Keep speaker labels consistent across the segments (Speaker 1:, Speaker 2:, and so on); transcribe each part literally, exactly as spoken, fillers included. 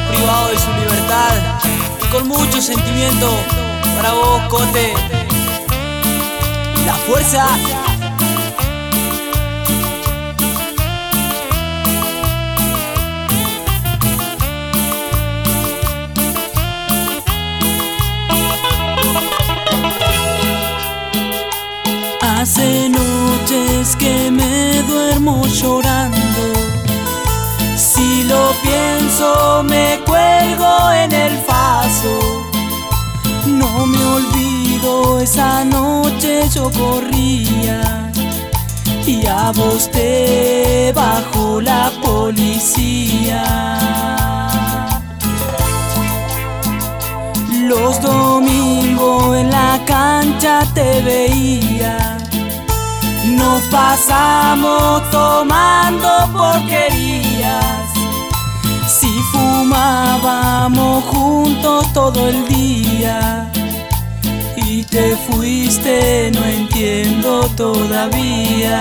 Speaker 1: privado de su libertad. Y con mucho sentimiento para vos, Cote. La fuerza.
Speaker 2: Hace noches que me duermo llorando. Si lo pienso me cuelgo en el paso. No me olvido, esa noche yo corría y a vos te bajó la policía. Los domingos en la cancha te veía. Nos pasamos tomando porquerías. Si fumábamos juntos todo el día y te fuiste, no entiendo todavía.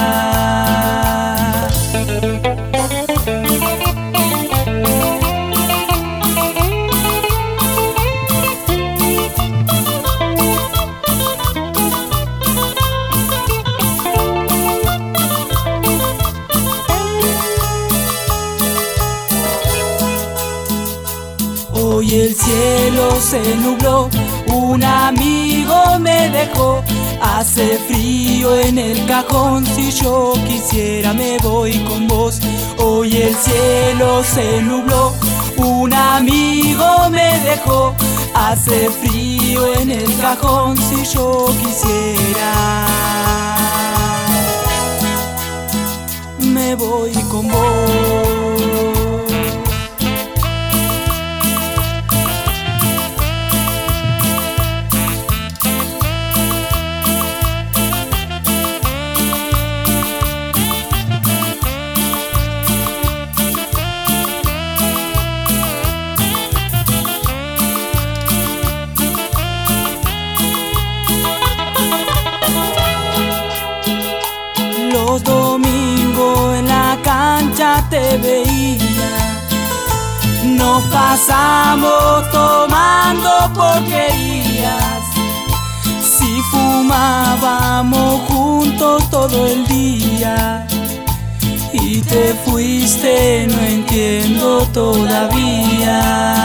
Speaker 2: Hoy el cielo se nubló, un amigo me dejó. Hace frío en el cajón, si yo quisiera me voy con vos. Hoy el cielo se nubló, un amigo me dejó. Hace frío en el cajón, si yo quisiera me voy con vos. Los domingos en la cancha te veía. Nos pasamos tomando porquerías. Si fumábamos juntos todo el día y te fuiste, no entiendo todavía.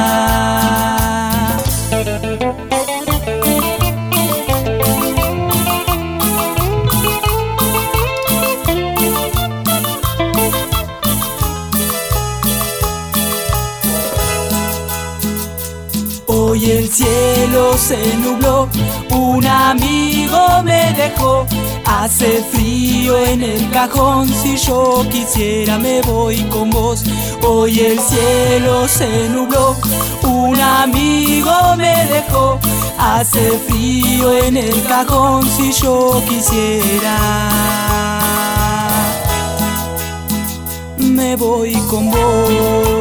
Speaker 2: Hoy el cielo se nubló, un amigo me dejó. Hace frío en el cajón, si yo quisiera me voy con vos. Hoy el cielo se nubló, un amigo me dejó. Hace frío en el cajón, si yo quisiera me voy con vos.